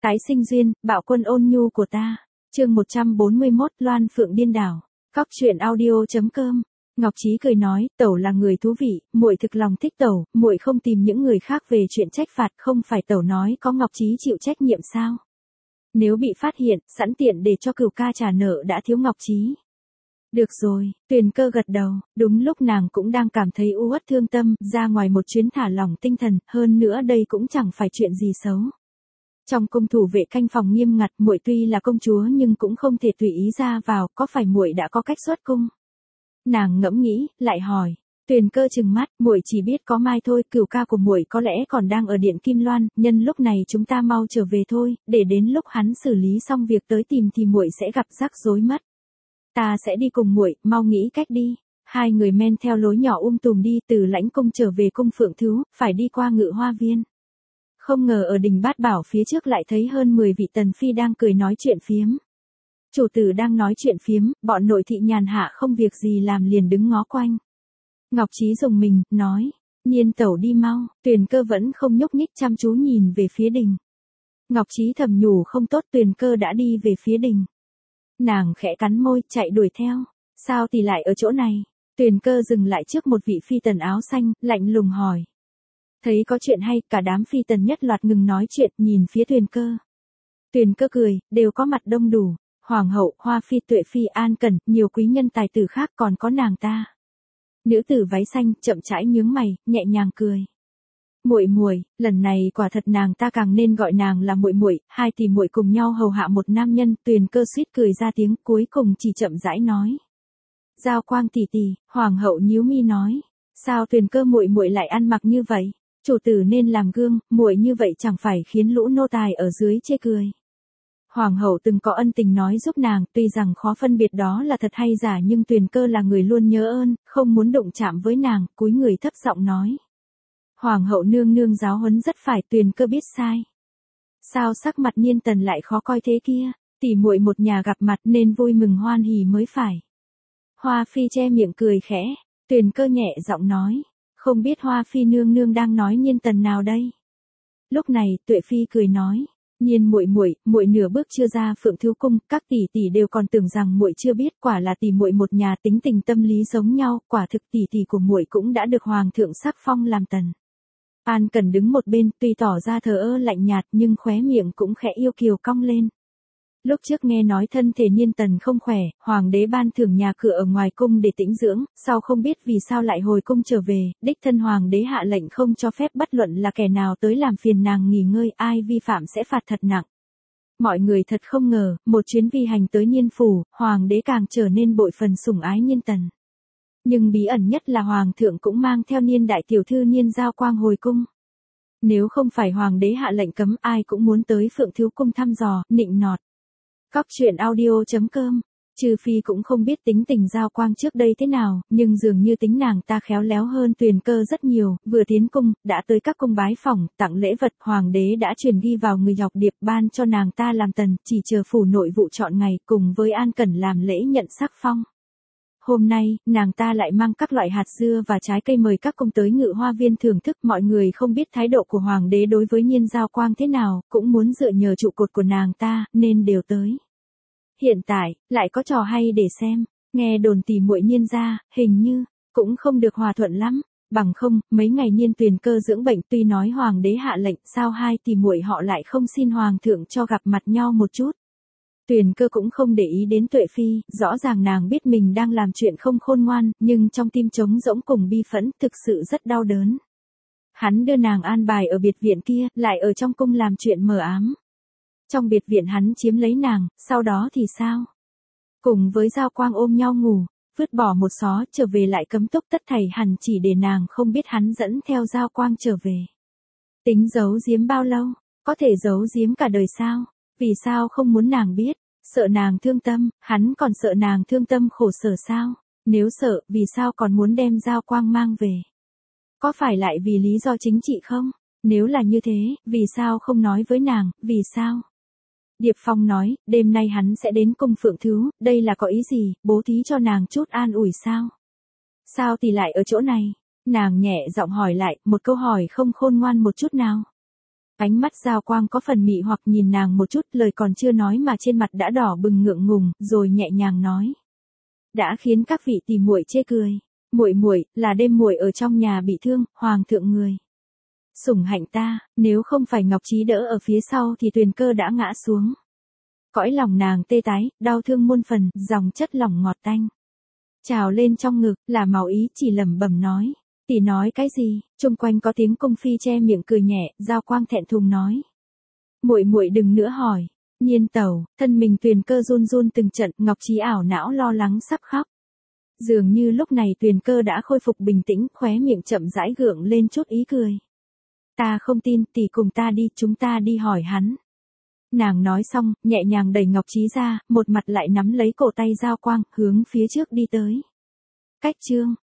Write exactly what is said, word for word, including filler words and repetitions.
Tái sinh duyên, bạo quân ôn nhu của ta. Chương một trăm bốn mươi mốt, Loan Phượng điên đảo. Cóc truyện audio chấm com. Ngọc Trí cười nói, tẩu là người thú vị, muội thực lòng thích tẩu, muội không tìm những người khác về chuyện trách phạt, không phải tẩu nói có Ngọc Trí chịu trách nhiệm sao? Nếu bị phát hiện, sẵn tiện để cho cửu ca trả nợ đã thiếu Ngọc Trí. Được rồi, Tuyền Cơ gật đầu, đúng lúc nàng cũng đang cảm thấy u uất thương tâm, ra ngoài một chuyến thả lỏng tinh thần, hơn nữa đây cũng chẳng phải chuyện gì xấu. Trong cung thủ vệ canh phòng nghiêm ngặt, muội tuy là công chúa nhưng cũng không thể tùy ý ra vào, có phải muội đã có cách xuất cung? Nàng ngẫm nghĩ, lại hỏi. Tuyền Cơ trừng mắt, muội chỉ biết có mai thôi, cửu ca của muội có lẽ còn đang ở điện Kim Loan, nhân lúc này chúng ta mau trở về thôi, để đến lúc hắn xử lý xong việc tới tìm thì muội sẽ gặp rắc rối mất. Ta sẽ đi cùng muội, mau nghĩ cách đi. Hai người men theo lối nhỏ um tùm đi từ lãnh cung trở về cung Phượng Thứ, phải đi qua Ngự Hoa Viên. Không ngờ ở đình Bát Bảo phía trước lại thấy hơn mười vị tần phi đang cười nói chuyện phiếm. Chủ tử đang nói chuyện phiếm, bọn nội thị nhàn hạ không việc gì làm liền đứng ngó quanh. Ngọc Trí rùng mình, nói, Nhiên tẩu đi mau, Tuyền Cơ vẫn không nhúc nhích chăm chú nhìn về phía đình. Ngọc Trí thầm nhủ không tốt, Tuyền Cơ đã đi về phía đình. Nàng khẽ cắn môi, chạy đuổi theo. Sao thì lại ở chỗ này? Tuyền Cơ dừng lại trước một vị phi tần áo xanh, lạnh lùng hỏi. Thấy có chuyện hay, cả đám phi tần nhất loạt ngừng nói chuyện, nhìn phía Tuyền Cơ. Tuyền Cơ cười, đều có mặt đông đủ. Hoàng hậu, Hoa phi, Tuệ phi, An Cẩn, nhiều quý nhân tài tử khác còn có nàng ta. Nữ tử váy xanh chậm rãi nhướng mày, nhẹ nhàng cười. Muội muội, lần này quả thật nàng ta càng nên gọi nàng là muội muội, hai tỷ muội cùng nhau hầu hạ một nam nhân, Tuyền Cơ suýt cười ra tiếng, cuối cùng chỉ chậm rãi nói. Giao Quang tỷ tỷ, hoàng hậu nhíu mi nói, sao Tuyền Cơ muội muội lại ăn mặc như vậy? Chủ tử nên làm gương, muội như vậy chẳng phải khiến lũ nô tài ở dưới chê cười. Hoàng hậu từng có ân tình nói giúp nàng, tuy rằng khó phân biệt đó là thật hay giả nhưng Tuyền Cơ là người luôn nhớ ơn, không muốn đụng chạm với nàng, cúi người thấp giọng nói. Hoàng hậu nương nương giáo huấn rất phải, Tuyền Cơ biết sai. Sao sắc mặt Nhiên Tần lại khó coi thế kia, tỷ muội một nhà gặp mặt nên vui mừng hoan hỉ mới phải. Hoa phi che miệng cười khẽ, Tuyền Cơ nhẹ giọng nói, không biết Hoa phi nương nương đang nói Nhiên Tần nào đây? Lúc này, Tuệ phi cười nói, Nhiên muội muội, muội nửa bước chưa ra Phượng Thiếu cung, các tỷ tỷ đều còn tưởng rằng muội chưa biết, quả là tỷ muội một nhà tính tình tâm lý giống nhau, quả thực tỷ tỷ của muội cũng đã được hoàng thượng sắc phong làm tần. An Cần đứng một bên, tuy tỏ ra thờ ơ lạnh nhạt nhưng khóe miệng cũng khẽ yêu kiều cong lên. Lúc trước nghe nói thân thể Nhiên Tần không khỏe, hoàng đế ban thưởng nhà cửa ở ngoài cung để tĩnh dưỡng, sau không biết vì sao lại hồi cung trở về, đích thân hoàng đế hạ lệnh không cho phép bất luận là kẻ nào tới làm phiền nàng nghỉ ngơi, ai vi phạm sẽ phạt thật nặng. Mọi người thật không ngờ, một chuyến vi hành tới Nhiên phủ, hoàng đế càng trở nên bội phần sủng ái Nhiên Tần. Nhưng bí ẩn nhất là hoàng thượng cũng mang theo Nhiên đại tiểu thư Nhiên Giao Quang hồi cung. Nếu không phải hoàng đế hạ lệnh cấm, ai cũng muốn tới Phượng Thiếu cung thăm dò, nịnh nọt. Cóc truyện audio chấm com. Trừ phi cũng không biết tính tình Giao Quang trước đây thế nào, nhưng dường như tính nàng ta khéo léo hơn Tuyền Cơ rất nhiều, vừa tiến cung, đã tới các cung bái phỏng, tặng lễ vật, hoàng đế đã truyền ghi vào người dọc điệp ban cho nàng ta làm tần, chỉ chờ phủ nội vụ chọn ngày, cùng với An Cẩn làm lễ nhận sắc phong. Hôm nay, nàng ta lại mang các loại hạt dưa và trái cây mời các cung tới Ngự Hoa Viên thưởng thức, mọi người không biết thái độ của hoàng đế đối với Nhiên Giao Quang thế nào, cũng muốn dựa nhờ trụ cột của nàng ta, nên đều tới. Hiện tại, lại có trò hay để xem, nghe đồn tỷ muội Nhiên gia, hình như, cũng không được hòa thuận lắm, bằng không, mấy ngày Nhiên Tuyền Cơ dưỡng bệnh tuy nói hoàng đế hạ lệnh, sao hai tỷ muội họ lại không xin hoàng thượng cho gặp mặt nhau một chút. Tuyền Cơ cũng không để ý đến Tuệ phi, rõ ràng nàng biết mình đang làm chuyện không khôn ngoan, nhưng trong tim trống rỗng cùng bi phẫn, thực sự rất đau đớn. Hắn đưa nàng an bài ở biệt viện kia, lại ở trong cung làm chuyện mờ ám. Trong biệt viện hắn chiếm lấy nàng, sau đó thì sao? Cùng với Giao Quang ôm nhau ngủ, vứt bỏ một xó, trở về lại cấm túc tất thảy hẳn chỉ để nàng không biết hắn dẫn theo Giao Quang trở về. Tính giấu giếm bao lâu? Có thể giấu giếm cả đời sao? Vì sao không muốn nàng biết? Sợ nàng thương tâm, hắn còn sợ nàng thương tâm khổ sở sao? Nếu sợ, vì sao còn muốn đem Giao Quang mang về? Có phải lại vì lý do chính trị không? Nếu là như thế, vì sao không nói với nàng, vì sao? Điệp Phong nói, đêm nay hắn sẽ đến cung Phượng Thứ, đây là có ý gì, bố thí cho nàng chút an ủi sao? Sao thì lại ở chỗ này? Nàng nhẹ giọng hỏi lại, một câu hỏi không khôn ngoan một chút nào. Ánh mắt Giao Quang có phần mị hoặc nhìn nàng một chút, lời còn chưa nói mà trên mặt đã đỏ bừng ngượng ngùng, rồi nhẹ nhàng nói. Đã khiến các vị tỷ muội chê cười. Muội muội là đêm muội ở trong nhà bị thương, hoàng thượng người sủng hạnh ta, nếu không phải Ngọc Trí đỡ ở phía sau thì Tuyền Cơ đã ngã xuống. Cõi lòng nàng tê tái, đau thương muôn phần, dòng chất lỏng ngọt tanh trào lên trong ngực, là Màu Ý chỉ lẩm bẩm nói. Tỷ nói cái gì? Chung quanh có tiếng cung phi che miệng cười nhẹ, Giao Quang thẹn thùng nói. Muội muội đừng nữa hỏi. Nhiên tẩu, thân mình Tuyền Cơ run run từng trận, Ngọc Trí ảo não lo lắng sắp khóc. Dường như lúc này Tuyền Cơ đã khôi phục bình tĩnh, khóe miệng chậm rãi gượng lên chút ý cười. Ta không tin, tỷ cùng ta đi, chúng ta đi hỏi hắn. Nàng nói xong, nhẹ nhàng đẩy Ngọc Trí ra, một mặt lại nắm lấy cổ tay Giao Quang, hướng phía trước đi tới. Cách chương